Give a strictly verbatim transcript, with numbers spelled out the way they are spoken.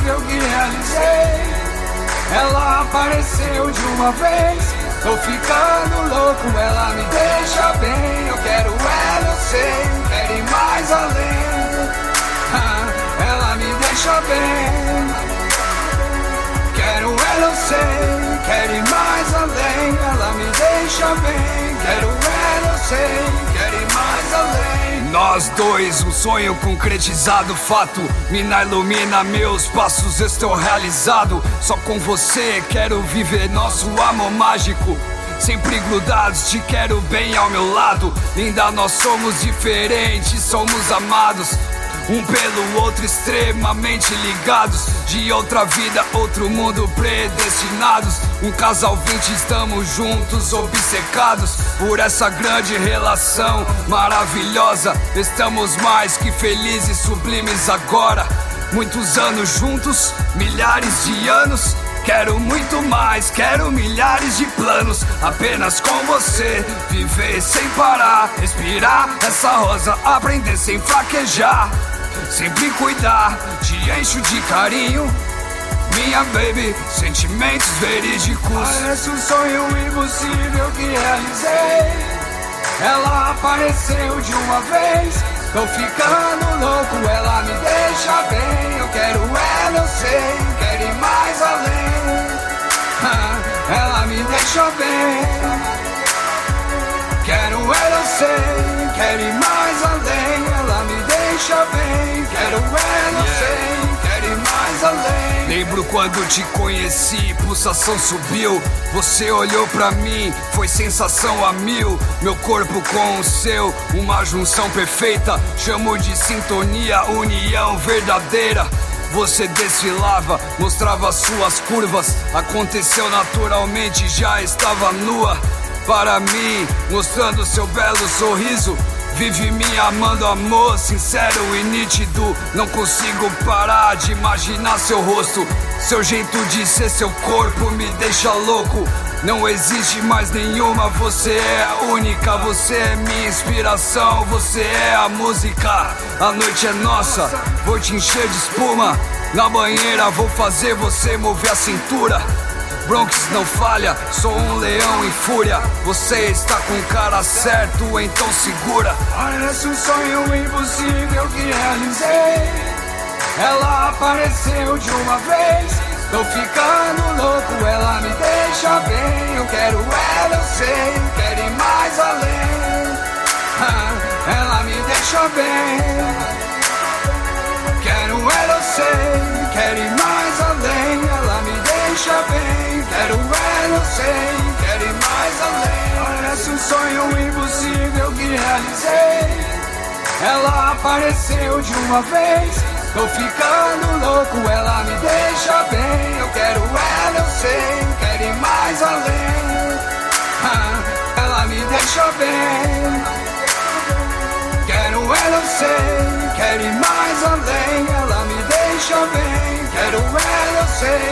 impossível que realizei. Ela apareceu de uma vez, tô ficando louco, ela me deixa bem. Eu quero ela, eu sei, quero ir mais além. ah, Ela me deixa bem. Quero ela, eu sei, quero ir mais além. Ela me deixa bem. Quero ela, eu sei, quero ir mais além. Nós dois, um sonho concretizado, fato. Mina ilumina meus passos, estou realizado. Só com você quero viver nosso amor mágico. Sempre grudados, te quero bem ao meu lado. Linda, nós somos diferentes, somos amados. Um pelo outro extremamente ligados. De outra vida, outro mundo predestinados. Um casal vinte, estamos juntos, obcecados por essa grande relação maravilhosa. Estamos mais que felizes, sublimes agora. Muitos anos juntos, milhares de anos. Quero muito mais, quero milhares de planos. Apenas com você, viver sem parar. Respirar essa rosa, aprender sem fraquejar. Sempre cuidar, te encho de carinho. Minha baby, sentimentos verídicos. Parece um sonho impossível que realizei. Ela apareceu de uma vez, tô ficando louco, ela me deixa bem. Eu quero ela, eu sei, quero ir mais além. ah, Ela me deixa bem. Quero ela, eu sei, quero ir mais além. Ela me deixa bem. Quero ela, eu sei, quero ir mais além. Lembro quando te conheci, pulsação subiu. Você olhou pra mim, foi sensação a mil. Meu corpo com o seu, uma junção perfeita. Chamo de sintonia, união verdadeira. Você desfilava, mostrava suas curvas. Aconteceu naturalmente, já estava nua para mim, mostrando seu belo sorriso. Vive me amando, amor sincero e nítido. Não consigo parar de imaginar seu rosto. Seu jeito de ser, seu corpo me deixa louco. Não existe mais nenhuma, você é a única. Você é minha inspiração, você é a música. A noite é nossa, vou te encher de espuma. Na banheira vou fazer você mover a cintura. Bronx não falha, sou um leão em fúria. Você está com o cara certo, então segura. Parece um sonho impossível que realizei. Ela apareceu de uma vez, tô ficando louco, ela me deixa bem. Eu quero ela, eu sei, quero ir mais além. ah, Ela me deixa bem. Quero ela, eu sei, quero ir mais além. Ela me deixa bem. Quero ela, eu sei, quero ir mais além. Parece um sonho impossível que realizei. Ela apareceu de uma vez, tô ficando louco, ela me deixa bem. Eu quero ela, eu sei, quero ir mais além. ah, Ela me deixa bem. Quero ela, eu sei, quero ir mais além. Ela me deixa bem. Quero ela, eu sei,